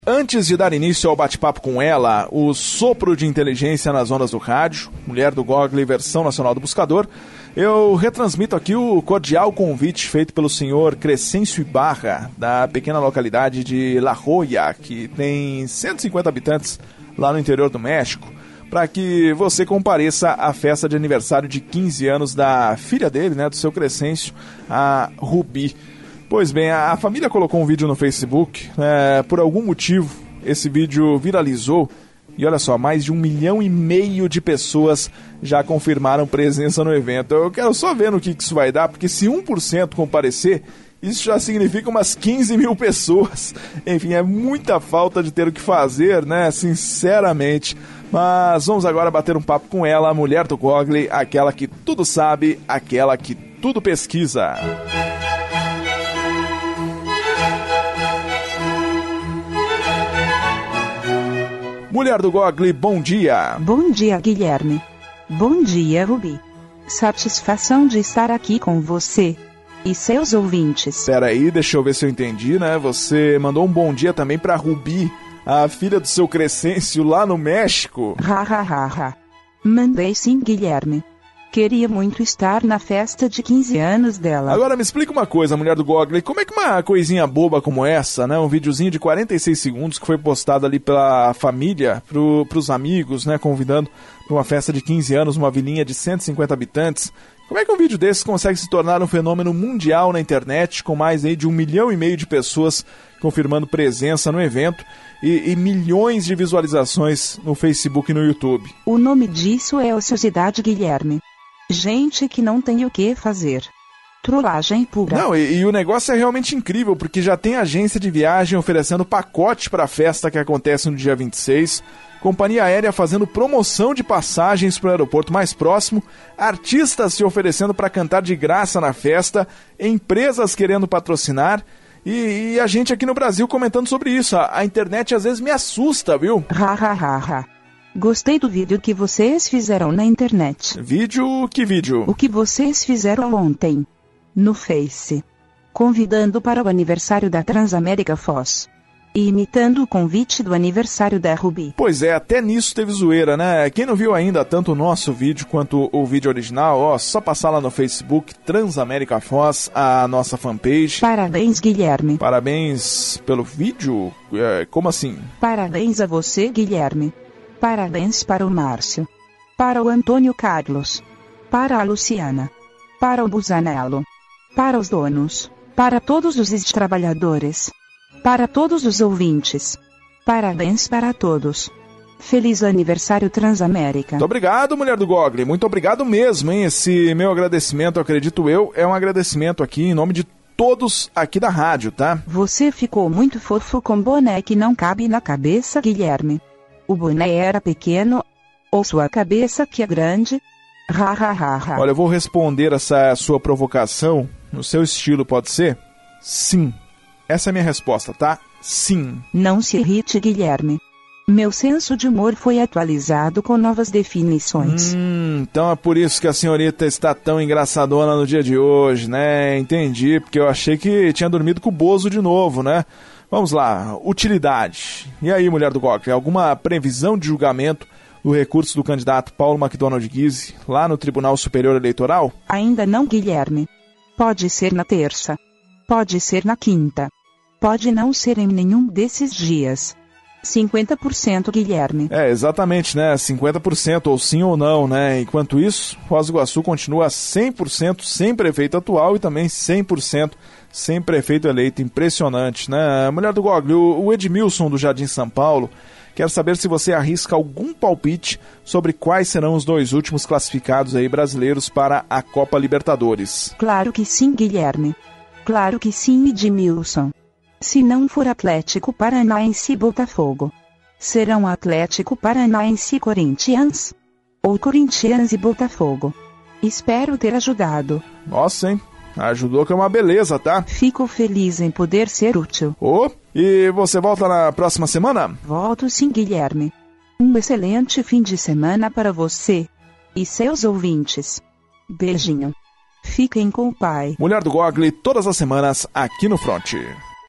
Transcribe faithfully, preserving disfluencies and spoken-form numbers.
Antes de dar início ao bate-papo com ela, o sopro de inteligência nas ondas do rádio, Mulher do Google, versão nacional do Buscador, eu retransmito aqui o cordial convite feito pelo senhor Crescêncio Ibarra, da pequena localidade de La Joya, que tem cento e cinquenta habitantes lá no interior do México, para que você compareça à festa de aniversário de quinze anos da filha dele, né, do seu Crescêncio, a Rubi. Pois bem, a família colocou um vídeo no Facebook, é, por algum motivo esse vídeo viralizou e olha só, mais de um milhão e meio de pessoas já confirmaram presença no evento. Eu quero só ver no que isso vai dar, porque se um por cento comparecer, isso já significa umas quinze mil pessoas. Enfim, é muita falta de ter o que fazer, né, sinceramente. Mas vamos agora bater um papo com ela, a mulher do Google, aquela que tudo sabe, aquela que tudo pesquisa. Mulher do Google, bom dia. Bom dia, Guilherme. Bom dia, Rubi. Satisfação de estar aqui com você e seus ouvintes. Pera aí, deixa eu ver se eu entendi, né? Você mandou um bom dia também pra Rubi, a filha do seu Crescêncio lá no México. Ha, ha, ha, ha. Mandei sim, Guilherme. Queria muito estar na festa de quinze anos dela. Agora me explica uma coisa, mulher do Google, como é que uma coisinha boba como essa, né, um videozinho de quarenta e seis segundos que foi postado ali pela família, pro, pros amigos, né, convidando para uma festa de quinze anos, uma vilinha de cento e cinquenta habitantes, como é que um vídeo desse consegue se tornar um fenômeno mundial na internet, com mais aí de um milhão e meio de pessoas confirmando presença no evento e, e milhões de visualizações no Facebook e no YouTube? O nome disso é ociosidade, Guilherme. Gente que não tem o que fazer. Trollagem pura. Não, e, e o negócio é realmente incrível, porque já tem agência de viagem oferecendo pacote para a festa que acontece no dia vinte e seis, companhia aérea fazendo promoção de passagens para o aeroporto mais próximo, artistas se oferecendo para cantar de graça na festa, empresas querendo patrocinar e, e a gente aqui no Brasil comentando sobre isso. A, a internet às vezes me assusta, viu? Ha, ha, ha, ha. Gostei do vídeo que vocês fizeram na internet. Vídeo? Que vídeo? O que vocês fizeram ontem, no Face, convidando para o aniversário da Transamérica Foz, e imitando o convite do aniversário da Rubi. Pois é, até nisso teve zoeira, né? Quem não viu ainda tanto o nosso vídeo quanto o vídeo original, ó, só passar lá no Facebook, Transamérica Foz, a nossa fanpage. Parabéns, Guilherme. Parabéns pelo vídeo? É, como assim? Parabéns a você, Guilherme. Parabéns para o Márcio, para o Antônio Carlos, para a Luciana, para o Busanello, para os donos, para todos os trabalhadores, para todos os ouvintes. Parabéns para todos. Feliz aniversário Transamérica. Muito obrigado, mulher do Google. Muito obrigado mesmo, hein? Esse meu agradecimento, acredito eu, é um agradecimento aqui em nome de todos aqui da rádio, tá? Você ficou muito fofo com boné que não cabe na cabeça, Guilherme. O boné era pequeno, ou sua cabeça que é grande? Ha, ha, ha, ha. Olha, eu vou responder essa sua provocação no seu estilo, pode ser? Sim. Essa é a minha resposta, tá? Sim. Não se irrite, Guilherme. Meu senso de humor foi atualizado com novas definições. Hum, então é por isso que a senhorita está tão engraçadona no dia de hoje, né? Entendi, porque eu achei que tinha dormido com o Bozo de novo, né? Vamos lá, utilidade. E aí, mulher do Google, alguma previsão de julgamento do recurso do candidato Paulo McDonald Guise lá no Tribunal Superior Eleitoral? Ainda não, Guilherme. Pode ser na terça. Pode ser na quinta. Pode não ser em nenhum desses dias. cinquenta por cento, Guilherme. É, exatamente, né? cinquenta por cento, ou sim ou não, né? Enquanto isso, Foz do Iguaçu continua cem por cento sem prefeito atual e também cem por cento sem prefeito eleito. Impressionante, né? Mulher do Google, o Edmilson do Jardim São Paulo quer saber se você arrisca algum palpite sobre quais serão os dois últimos classificados aí brasileiros para a Copa Libertadores. Claro que sim, Guilherme. Claro que sim, Edmilson. Se não for Atlético Paranaense e Botafogo, serão Atlético Paranaense e Corinthians? Ou Corinthians e Botafogo? Espero ter ajudado. Nossa, hein? Ajudou, que é uma beleza, tá? Fico feliz em poder ser útil. Ô, oh, e você volta na próxima semana? Volto sim, Guilherme. Um excelente fim de semana para você e seus ouvintes. Beijinho. Fiquem com o pai. Mulher do Google, todas as semanas aqui no Fronte.